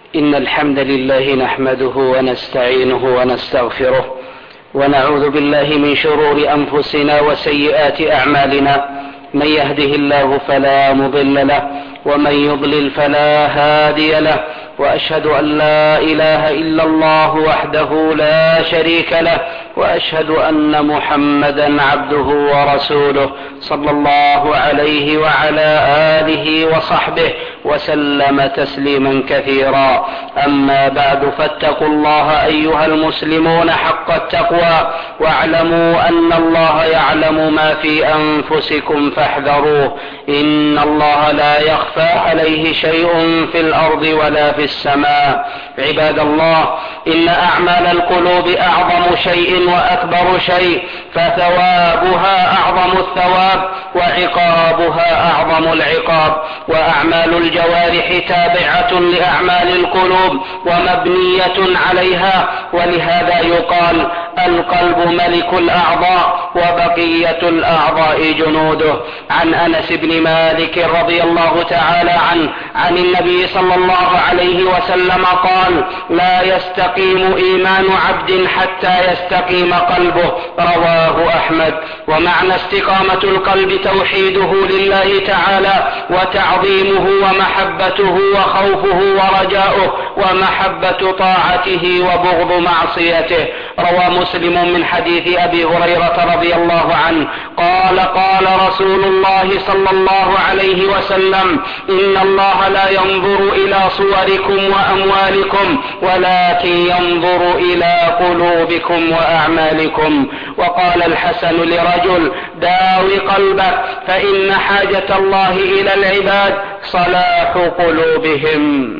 إن الحمد لله نحمده ونستعينه ونستغفره ونعوذ بالله من شرور أنفسنا وسيئات أعمالنا. من يهده الله فلا مضل له ومن يضلل فلا هادي له، وأشهد أن لا إله إلا الله وحده لا شريك له، وأشهد أن محمدا عبده ورسوله صلى الله عليه وعلى آله وصحبه وسلم تسليما كثيرا. أما بعد، فاتقوا الله أيها المسلمون حق التقوى، واعلموا أن الله يعلم ما في أنفسكم فاحذروه. إن الله لا يخفى عليه شيء في الأرض ولا في السماء. عباد الله، إن أعمال القلوب أعظم شيء وأكبر شيء، فثوابها أعظم الثواب وعقابها أعظم العقاب. وأعمال الجوارح تابعة لأعمال القلوب ومبنية عليها، ولهذا يقال القلب ملك الأعضاء وبقية الأعضاء جنوده. عن أنس بن مالك رضي الله تعالى عنه عن النبي صلى الله عليه وسلم قال: لا يستقيم إيمان عبد حتى يستقيم قلبه. رواه أحمد. ومعنى استقامة القلب توحيده لله تعالى وتعظيمه ومحبته وخوفه ورجاؤه ومحبة طاعته وبغض معصيته. روى مسلم من حديث أبي هريرة رضي الله عنه قال: قال رسول الله صلى الله عليه وسلم: إن الله لا ينظر إلى صوركم وأموالكم ولكن ينظر إلى قلوبكم وأعمالكم. وقال الحسن لرجل: داوي قلبك، فإن حاجة الله إلى العباد صلاح قلوبهم.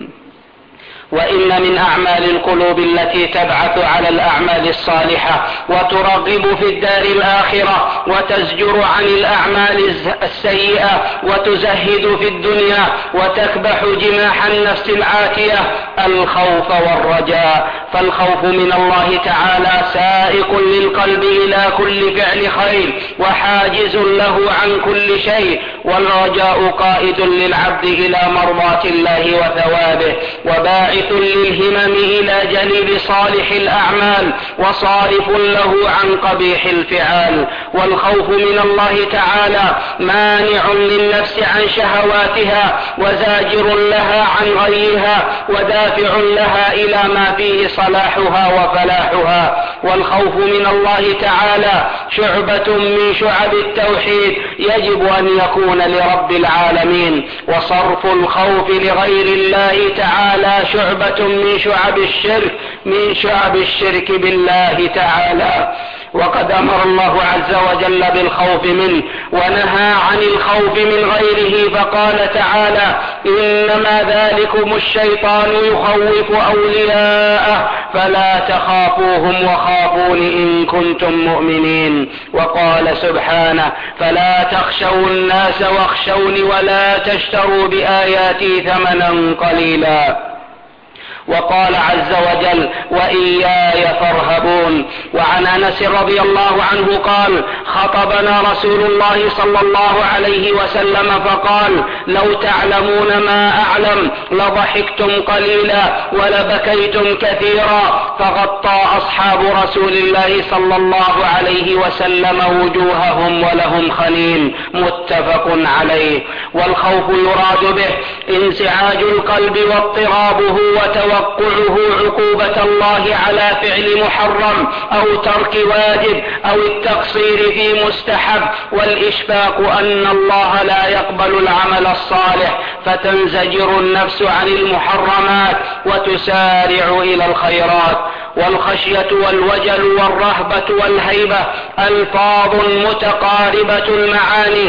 وإن من أعمال القلوب التي تبعث على الأعمال الصالحة وترغب في الدار الآخرة وتزجر عن الأعمال السيئة وتزهد في الدنيا وتكبح جماح النفس العاتية الخوف والرجاء. فالخوف من الله تعالى سائق للقلب إلى كل فعل خير وحاجز له عن كل شيء، والرجاء قائد للعبد إلى مرضاة الله وثوابه، وباعث للهمم إلى جلب صالح الأعمال وصارف له عن قبيح الفعال. والخوف من الله تعالى مانع للنفس عن شهواتها وزاجر لها عن غيها ودافع لها إلى ما فيه صلاحها وفلاحها. والخوف من الله تعالى شعبة من شعب التوحيد يجب أن يكون لرب العالمين، وصرف الخوف لغير الله تعالى شعبة من شعب الشرك بالله تعالى. وقد أمر الله عز وجل بالخوف منه ونهى عن الخوف من غيره، فقال تعالى: إنما ذلكم الشيطان يخوف أولياءه فلا تخافوهم وخافون إن كنتم مؤمنين. وقال سبحانه: فلا تخشوا الناس واخشوني ولا تشتروا بآياتي ثمنا قليلا. وقال عز وجل: وإياي فارهبون. وعن أنس رضي الله عنه قال: خطبنا رسول الله صلى الله عليه وسلم فقال: لو تعلمون ما أعلم لضحكتم قليلا ولبكيتم كثيرا. فغطى أصحاب رسول الله صلى الله عليه وسلم وجوههم ولهم خنين. متفق عليه. والخوف يراد به انزعاج القلب واضطرابه وتوقعه عقوبة الله على فعل محرم أو ترك واجب أو التقصير في مستحب، والإشفاق أن الله لا يقبل العمل الصالح فتنزجر النفس عن المحرمات وتسارع إلى الخيرات. والخشية والوجل والرهبة والهيبة ألفاظ متقاربة المعاني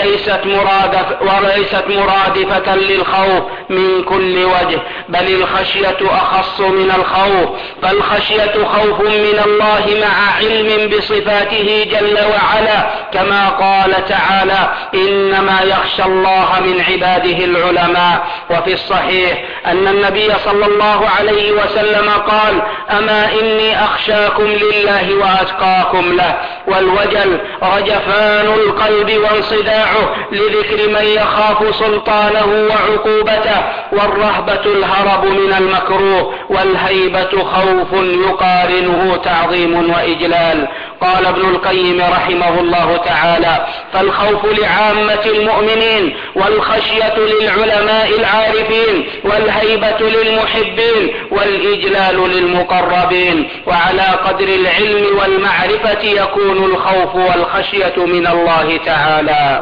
وليست مرادفة للخوف من كل وجه، بل الخشية أخص من الخوف. فالخشية خوف من الله مع علم بصفاته جل وعلا، كما قال تعالى: إنما يخشى الله من عباده العلماء. وفي الصحيح أن النبي صلى الله عليه وسلم قال: أما إنما إني أخشاكم لله وأتقاكم له. والوجل رجفان القلب وانصداعه لذكر من يخاف سلطانه وعقوبته، والرهبة الهرب من المكروه، والهيبة خوف يقارنه تعظيم وإجلال. قال ابن القيم رحمه الله تعالى: فالخوف لعامة المؤمنين، والخشية للعلماء العارفين، والهيبة للمحبين، والإجلال للمقربين. وعلى قدر العلم والمعرفة يكون الخوف والخشية من الله تعالى.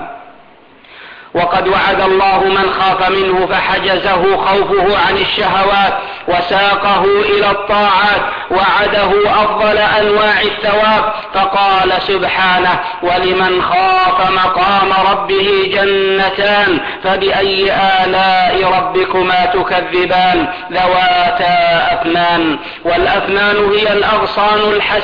وقد وعد الله من خاف منه فحجزه خوفه عن الشهوات وساقه إلى الطاعات، وعده أفضل أنواع الثواب، فقال سبحانه: ولمن خاف مقام ربه جنتان فبأي آلاء ربكما تكذبان ذواتا أفنان. والأفنان هي الأغصان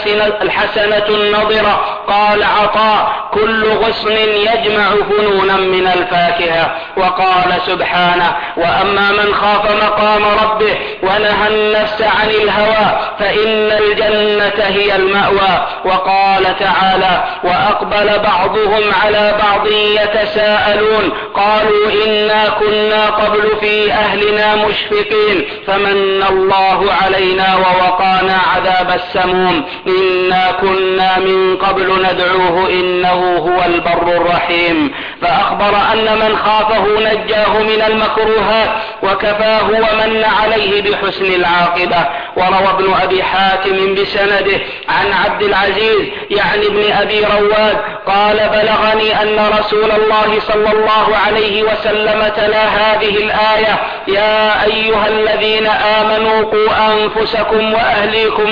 الحسنة النضرة. قال عطاء: كل غصن يجمع فنونا من الفاكهة. وقال سبحانه: وأما من خاف مقام ربه ونهى النفس عن الهوى فإن الجنة هي المأوى. وقال تعالى: وأقبل بعضهم على بعض يتساءلون قالوا إنا كنا قبل في أهلنا مشفقين فمن الله علينا ووقانا عذاب السموم إنا كنا من قبل ندعوه إنه هو البر الرحيم. فأخبر أن من خافه نجاه من المكروهات وكفاه ومن عليه بحسن العاقبة. وروى ابن أبي حاتم بسنده عن عبد العزيز يعني ابن أبي رواد قال: بلغني أن رسول الله صلى الله عليه وسلم تلا هذه الآية: يا أيها الذين آمنوا قوا أنفسكم وأهليكم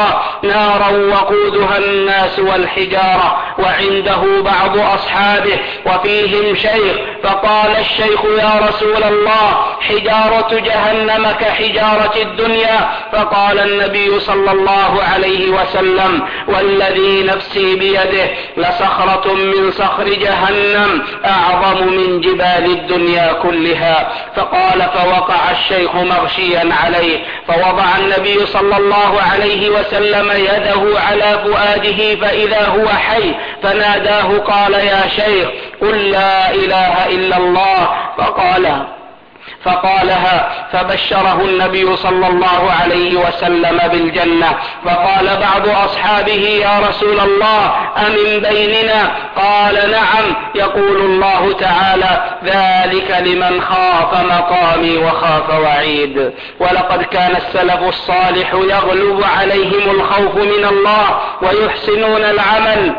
نارا وقودها الناس والحجارة. وعنده بعض أصحابه وفيهم شيخ، فقال الشيخ: يا رسول الله، حجارة جهنم كحجارة الدنيا. فقال النبي صلى الله عليه وسلم: والذي نفسي بيده لصخرة من صخر جهنم أعظم من جبال الدنيا كلها. فقال: فوقع الشيخ مغشيا عليه، فوضع النبي صلى الله عليه وسلم يده على فؤاده فإذا هو حي، فناداه قال: يا شيخ قل لا إله إلا الله. فقالها، فبشره النبي صلى الله عليه وسلم بالجنة. فقال بعض أصحابه: يا رسول الله، أمن بيننا؟ قال: نعم، يقول الله تعالى: ذلك لمن خاف مقامي وخاف وعيد. ولقد كان السلف الصالح يغلب عليهم الخوف من الله ويحسنون العمل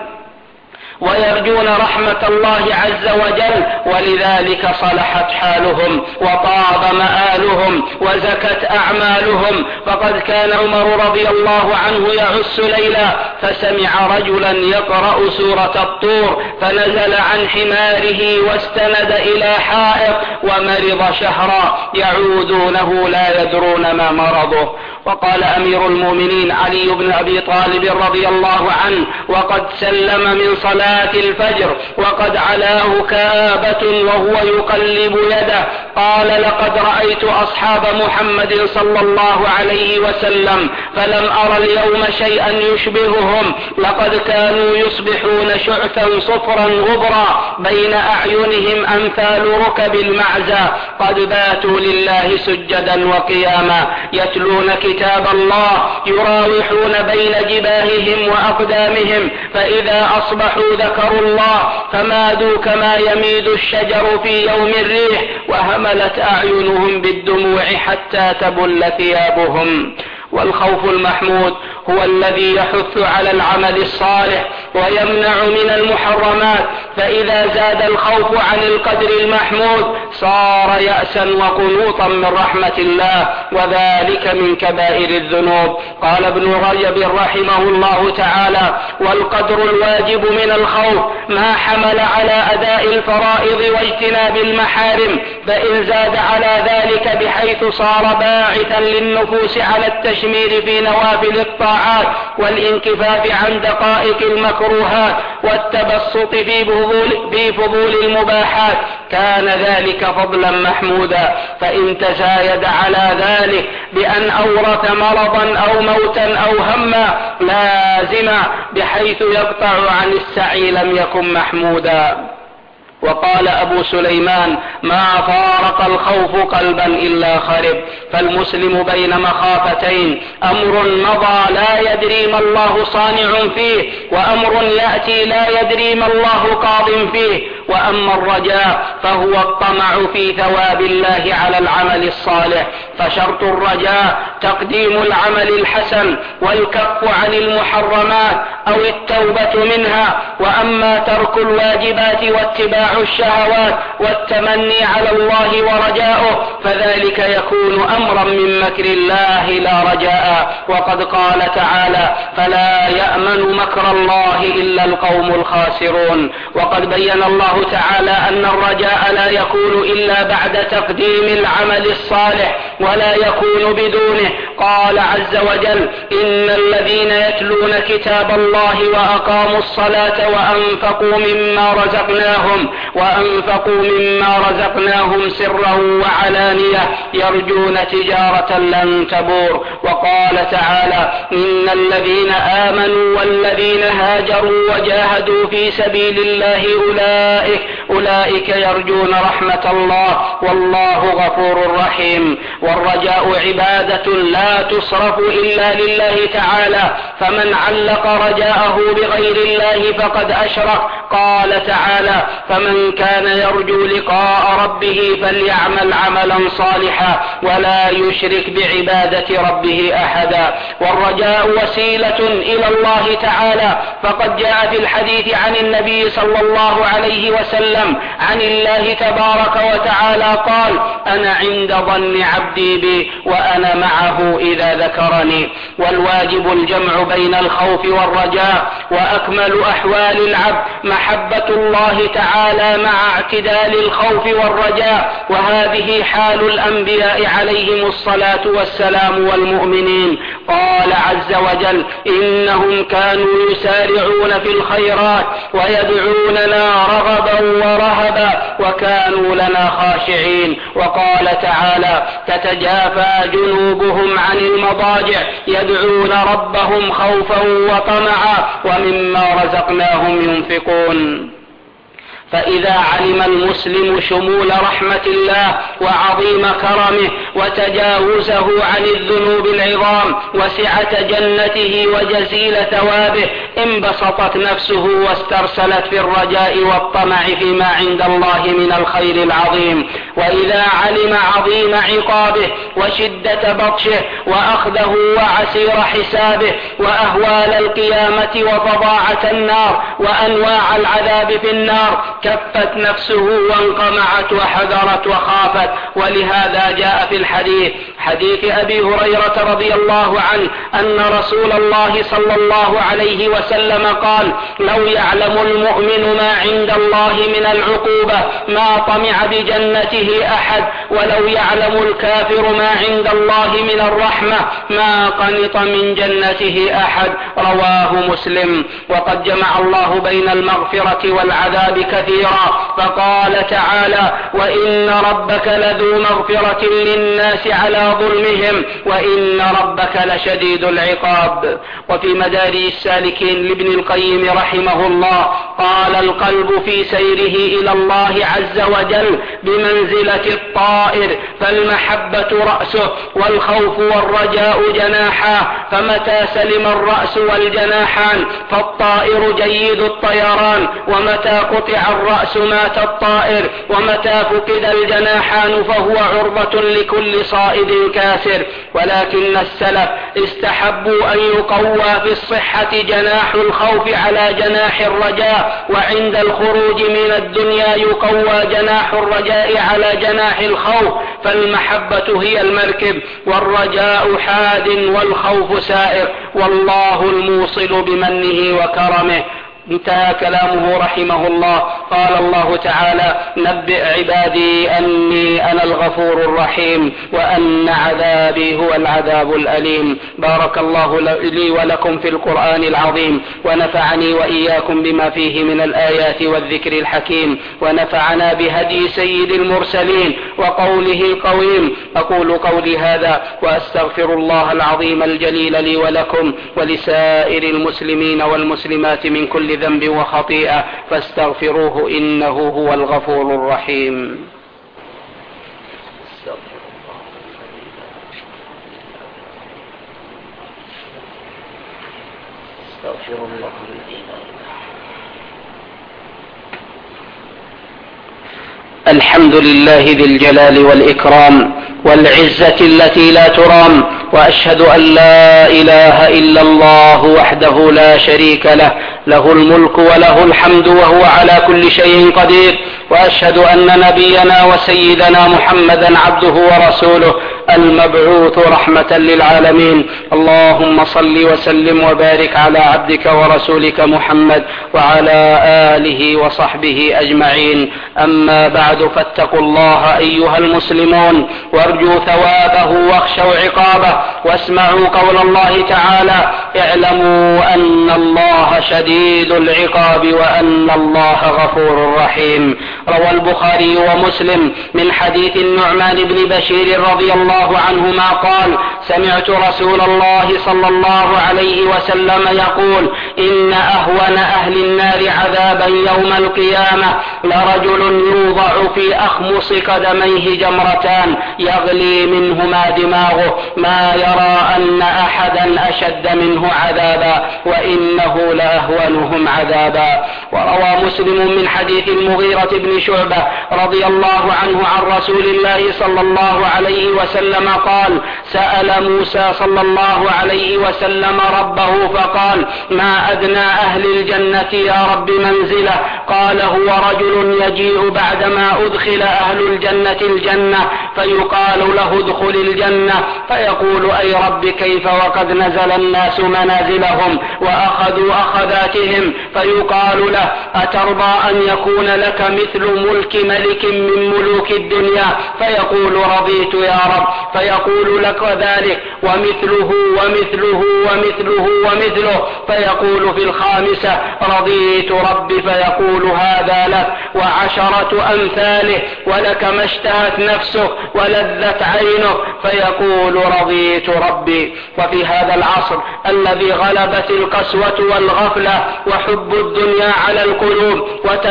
ويرجون رحمة الله عز وجل، ولذلك صلحت حالهم وطاب مآلهم وزكت أعمالهم. فقد كان عمر رضي الله عنه يعس ليلا فسمع رجلا يقرأ سورة الطور فنزل عن حماره واستند إلى حائط ومرض شهرا يعودونه لا يدرون ما مرضه. وقال أمير المؤمنين علي بن أبي طالب رضي الله عنه وقد سلم من صلاة الفجر وقد علاه كآبة وهو يقلب يده، قال: لقد رأيت أصحاب محمد صلى الله عليه وسلم فلم أرى اليوم شيئا يشبههم، لقد كانوا يصبحون شعثا صفرا غبرا بين أعينهم أمثال ركب المعزى، قد باتوا لله سجدا وقياما يتلون كتاب الله يراوحون بين جباههم وأقدامهم، فإذا أصبحوا ذكروا الله فمادوا كما يميد الشجر في يوم الريح، وهملت أعينهم بالدموع حتى تبل ثيابهم. والخوف المحمود هو الذي يحث على العمل الصالح ويمنع من المحرمات، فإذا زاد الخوف عن القدر المحمود صار يأسا وقنوطا من رحمة الله، وذلك من كبائر الذنوب. قال ابن رجب رحمه الله تعالى: والقدر الواجب من الخوف ما حمل على أداء الفرائض واجتناب المحارم، فإن زاد على ذلك بحيث صار باعثا للنفوس على التشمير في نوافل الطاعات والانكفاف عن دقائق المكروهات والتبسط في فضول المباحات كان ذلك فضلا محمودا. فإن تزايد على ذلك بأن أورث مرضا أو موتا أو هما لازما بحيث يقطع عن السعي لم يكن محمودا. وقال أبو سليمان: ما فارق الخوف قلبا إلا خرب. فالمسلم بين مخافتين: أمر مضى لا يدري ما الله صانع فيه، وأمر يأتي لا يدري ما الله قاض فيه. وأما الرجاء فهو الطمع في ثواب الله على العمل الصالح، فشرط الرجاء تقديم العمل الحسن والكف عن المحرمات أو التوبة منها. وأما ترك الواجبات واتباع الشهوات والتمني على الله ورجاؤه فذلك يكون أمرا من مكر الله لا رجاء. وقد قال تعالى: فلا يأمن مكر الله إلا القوم الخاسرون. وقد بين الله تعالى أن الرجاء لا يكون إلا بعد تقديم العمل الصالح ولا يكون بدونه. قال عز وجل: إن الذين يتلون كتاب الله وأقاموا الصلاة وأنفقوا مما رزقناهم سرا وعلانية يرجون تجارة لن تبور. وقال تعالى: إن الذين آمنوا والذين هاجروا وجاهدوا في سبيل الله أولئك يرجون رحمة الله والله غفور رحيم. والرجاء عبادة لا تصرف إلا لله تعالى، فمن علق رجاءه بغير الله فقد أشرك. قال تعالى: فمن كان يرجو لقاء ربه فليعمل عملا صالحا ولا يشرك بعبادة ربه أحدا. والرجاء وسيلة إلى الله تعالى، فقد جاء في الحديث عن النبي صلى الله عليه وسلم عن الله تبارك وتعالى قال: أنا عند ظن عبدي بي وأنا معه إذا ذكرني. والواجب الجمع بين الخوف والرجاء، وأكمل أحوال العبد محبة الله تعالى مع اعتدال الخوف والرجاء، وهذه حال الأنبياء عليهم الصلاة والسلام والمؤمنين. قال عز وجل: إنهم كانوا يسارعون في الخيرات ويدعوننا رغبا ورهبا وكانوا لنا خاشعين. وقال تعالى: تتجافى جنوبهم عن المضاجع يدعون ربهم خوفا وطمعا ومما رزقناهم ينفقون. فإذا علم المسلم شمول رحمة الله وعظيم كرمه وتجاوزه عن الذنوب العظام وسعة جنته وجزيل ثوابه انبسطت نفسه واسترسلت في الرجاء والطمع فيما عند الله من الخير العظيم. وإذا علم عظيم عقابه وشدة بطشه وأخذه وعسير حسابه وأهوال القيامة وفظاعة النار وأنواع العذاب في النار كفت نفسه وانقمعت وحذرت وخافت. ولهذا جاء في حديث أبي هريرة رضي الله عنه أن رسول الله صلى الله عليه وسلم قال: لو يعلم المؤمن ما عند الله من العقوبة ما طمع بجنته أحد، ولو يعلم الكافر ما عند الله من الرحمة ما قنط من جنته أحد. رواه مسلم. وقد جمع الله بين المغفرة والعذاب كثيرا، فقال تعالى: وإن ربك لذو مغفرة للناس على ظلمهم وإن ربك لشديد العقاب. وفي مدارج السالكين لابن القيم رحمه الله قال: القلب في سيره إلى الله عز وجل بمنزلة الطائر، فالمحبة رأسه والخوف والرجاء جناحاه، فمتى سلم الرأس والجناحان فالطائر جيد الطيران، ومتى قطع الرأس مات الطائر، ومتى فقد الجناحان فهو عرضة لكل صائد كاسر. ولكن السلف استحبوا أن يقوى في الصحة جناح الخوف على جناح الرجاء، وعند الخروج من الدنيا يقوى جناح الرجاء على جناح الخوف، فالمحبة هي المركب والرجاء حاد والخوف سائر، والله الموصل بمنه وكرمه. انتهى كلامه رحمه الله. قال الله تعالى: نبئ عبادي أني أني أنا الغفور الرحيم وأن عذابي هو العذاب الأليم. بارك الله لي ولكم في القرآن العظيم، ونفعني وإياكم بما فيه من الآيات والذكر الحكيم، ونفعنا بهدي سيد المرسلين وقوله القويم. أقول قولي هذا وأستغفر الله العظيم الجليل لي ولكم ولسائر المسلمين والمسلمات من كل ذنب وخطيئة، فاستغفروه إنه هو الغفور الرحيم. استغفر الله الذي لا إله. الحمد لله ذي الجلال والإكرام والعزة التي لا ترام، وأشهد أن لا إله إلا الله وحده لا شريك له، له الملك وله الحمد وهو على كل شيء قدير. وأشهد أن نبينا وسيدنا محمدا عبده ورسوله المبعوث رحمة للعالمين. اللهم صل وسلم وبارك على عبدك ورسولك محمد وعلى آله وصحبه أجمعين. أما بعد، فاتقوا الله أيها المسلمون وارجوا ثوابه واخشوا عقابه، واسمعوا قول الله تعالى: اعلموا أن الله شديد العقاب وأن الله غفور رحيم. روى البخاري ومسلم من حديث النعمان بن بشير رضي الله عنهما قال: سمعت رسول الله صلى الله عليه وسلم يقول: إن أهون أهل النار عذابا يوم القيامة لرجل يوضع في أخمص قدميه جمرتان يغلي منهما دماغه، ما يرى أن أحدا أشد منه عذابا وإنه لأهونهم عذابا. وروى مسلم من حديث المغيرة بن شعبة رضي الله عنه عن رسول الله صلى الله عليه وسلم قال: سأل موسى صلى الله عليه وسلم ربه فقال: ما أدنى أهل الجنة يا رب منزله؟ قال: هو رجل يجيء بعدما أدخل أهل الجنة الجنة فيقال له: ادخل الجنة، فيقول: أي رب كيف وقد نزل الناس منازلهم وأخذوا أخذاتهم؟ فيقال له: أترضى أن يكون لك مثل ملك ملك من ملوك الدنيا؟ فيقول: رضيت يا رب. فيقول لك ذلك ومثله ومثله ومثله ومثله. فيقول في الخامسة: رضيت ربي. فيقول: هذا لك وعشرة أمثاله، ولك ما اشتهت نفسك ولذت عينك. فيقول: رضيت ربي. وفي هذا العصر الذي غلبت القسوة والغفلة وحب الدنيا على القلوب،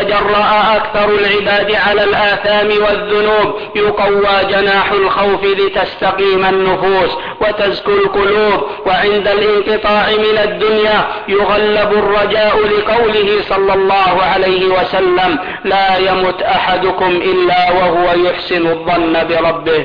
وتجرأ أكثر العباد على الآثام والذنوب، يقوى جناح الخوف لتستقيم النفوس وتزكو القلوب، وعند الانقطاع من الدنيا يغلب الرجاء لقوله صلى الله عليه وسلم: لا يمت أحدكم إلا وهو يحسن الظن بربه.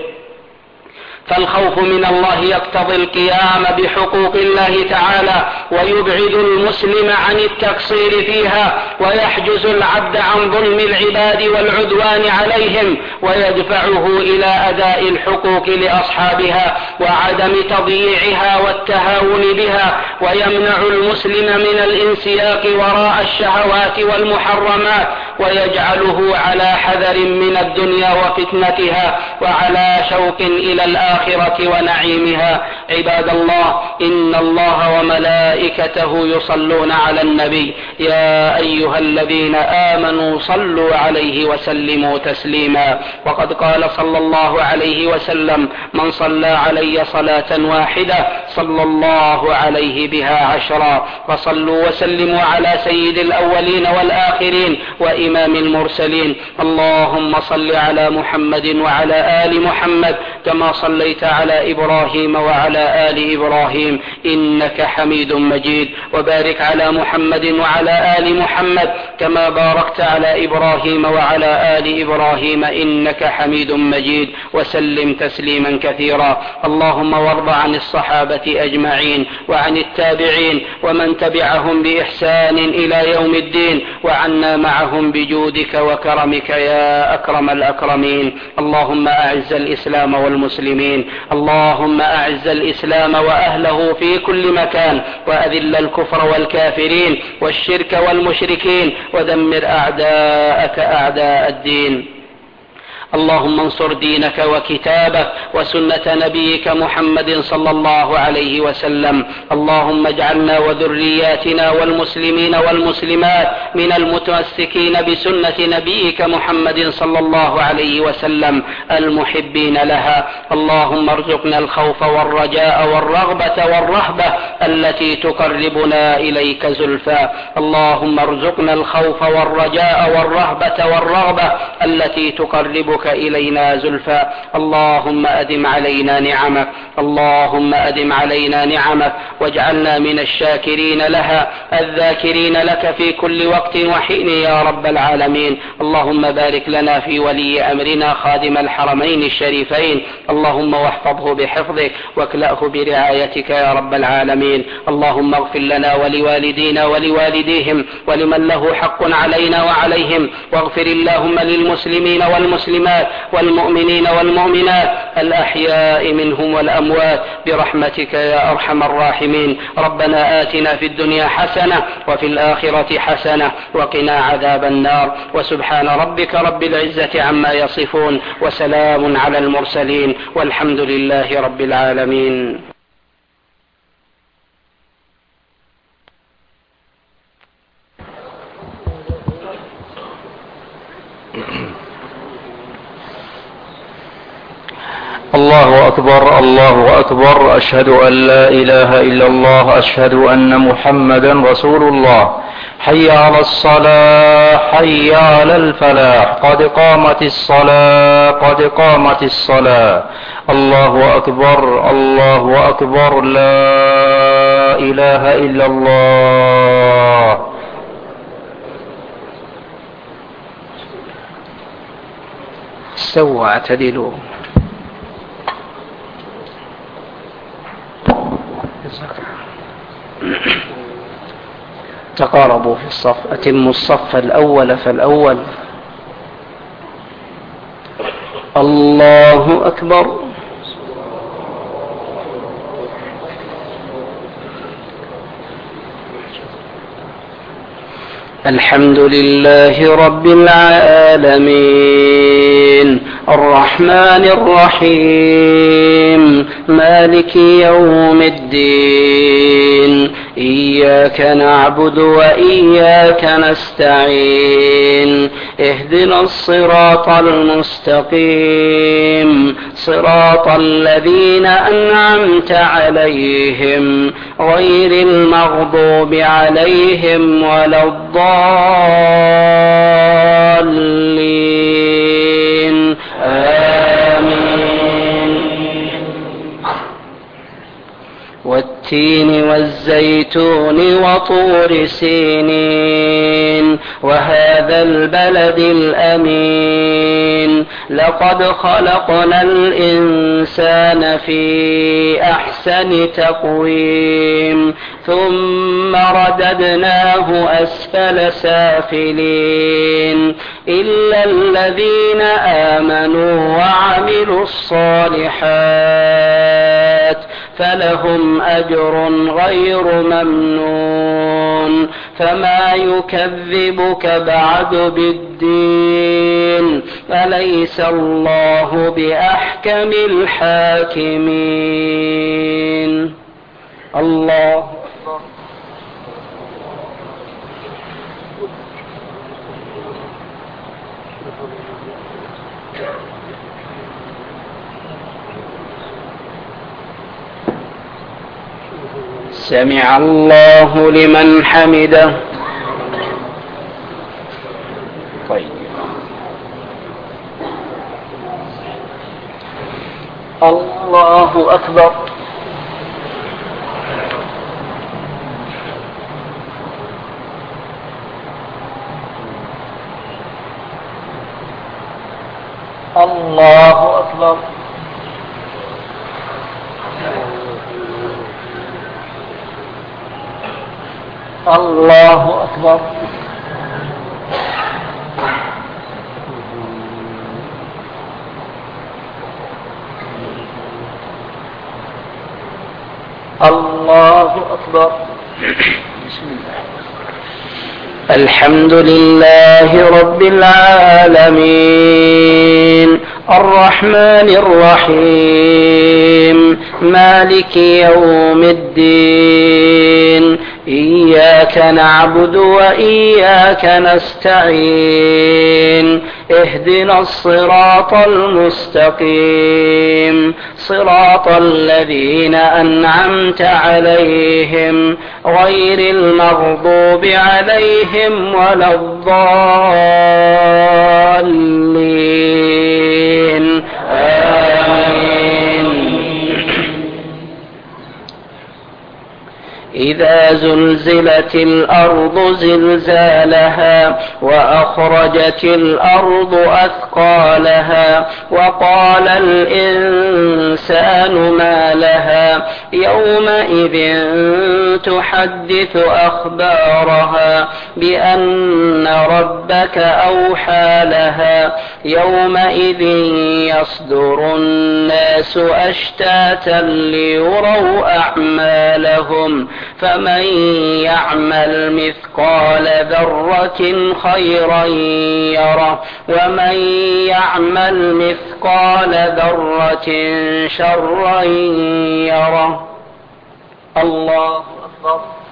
فالخوف من الله يقتضي القيام بحقوق الله تعالى، ويبعد المسلم عن التقصير فيها، ويحجز العبد عن ظلم العباد والعدوان عليهم، ويدفعه إلى أداء الحقوق لأصحابها وعدم تضييعها والتهاون بها، ويمنع المسلم من الانسياق وراء الشهوات والمحرمات، ويجعله على حذر من الدنيا وفتنتها، وعلى شوق إلى الآخرة ونعيمها. عباد الله، إن الله وملائكته يصلون على النبي، يا أيها الذين آمنوا صلوا عليه وسلموا تسليما. وقد قال صلى الله عليه وسلم: من صلى علي صلاة واحدة صلى الله عليه بها 10. فصلوا وسلموا على سيد الأولين والآخرين وإمام المرسلين. اللهم صل على محمد وعلى آل محمد كما صليت على إبراهيم وعلى آل إبراهيم إنك حميد مجيد، وبارك على محمد وعلى آل محمد كما باركت على إبراهيم وعلى آل إبراهيم إنك حميد مجيد، وسلم تسليما كثيرا. اللهم وارض عن الصحابة أجمعين وعن التابعين ومن تبعهم بإحسان إلى يوم الدين، وعنا معهم بجودك وكرمك يا أكرم الأكرمين. اللهم أعز الإسلام والمسلمين، اللهم أعز الإسلام وأهله في كل مكان، وأذل الكفر والكافرين والشرك والمشركين، ودمر أعداءك أعداء الدين. اللهم انصر دينك وكتابك وسنة نبيك محمد صلى الله عليه وسلم. اللهم اجعلنا وذرياتنا والمسلمين والمسلمات من المتمسكين بسنة نبيك محمد صلى الله عليه وسلم المحبين لها. اللهم ارزقنا الخوف والرجاء والرغبة والرهبة التي تقربنا إليك زلفى. اللهم ارزقنا الخوف والرجاء والرهبة والرغبة التي تقربك إلينا زلفى. اللهم أدم علينا نعمك، اللهم أدم علينا نعمك واجعلنا من الشاكرين لها الذاكرين لك في كل وقت وحين يا رب العالمين. اللهم بارك لنا في ولي أمرنا خادم الحرمين الشريفين، اللهم واحفظه بحفظك واكلأه برعايتك يا رب العالمين. اللهم اغفر لنا ولوالدينا ولوالديهم ولمن له حق علينا وعليهم، واغفر اللهم للمسلمين والمسلمات والمؤمنين والمؤمنات الأحياء منهم والأموات برحمتك يا أرحم الراحمين. ربنا آتنا في الدنيا حسنة وفي الآخرة حسنة وقنا عذاب النار. وسبحان ربك رب العزة عما يصفون وسلام على المرسلين والحمد لله رب العالمين. الله أكبر الله أكبر، أشهد أن لا إله إلا الله، أشهد أن محمدا رسول الله. حي على الصلاة، حي على الفلاح، قد قامت الصلاة، قد قامت الصلاة. الله أكبر الله أكبر، لا إله إلا الله. استووا اعتدلوا. تقاربوا في الصف، أتموا الصف الأول فالأول. الله أكبر. الحمد لله رب العالمين الرحمن الرحيم مالك يوم الدين، إياك نعبد وإياك نستعين، اهدنا الصراط المستقيم، صراط الذين أنعمت عليهم غير المغضوب عليهم ولا الضالين. آمين. والتين والزيتون وطور سينين وهذا البلد الأمين، لقد خلقنا الإنسان في أحسن تقويم ثم رددناه أسفل سافلين، إلا الذين آمنوا وعملوا الصالحات فلهم أجر غير ممنون. فما يكذبك بعد بالدين، أليس الله بأحكم الحاكمين. الله أكبر. سمع الله لمن حمده. طيب. الله أكبر. الله أكبر. الله أكبر. الله أكبر. بسم الله. الحمد لله رب العالمين الرحمن الرحيم مالك يوم الدين إياك نعبد وإياك نستعين اهدنا الصراط المستقيم صراط الذين أنعمت عليهم غير المغضوب عليهم ولا الضالين آمين. إذا زلزلت الأرض زلزالها وأخرجت الأرض أثقالها وقال الإنسان ما لها يومئذ تحدث أخبارها بأن ربك أوحى لها يومئذ يصدر الناس أشتاتا ليروا أعمالهم فمن يعمل مثقال ذرة خيرا يره ومن يعمل مثقال ذرة شرا يره. الله أكبر.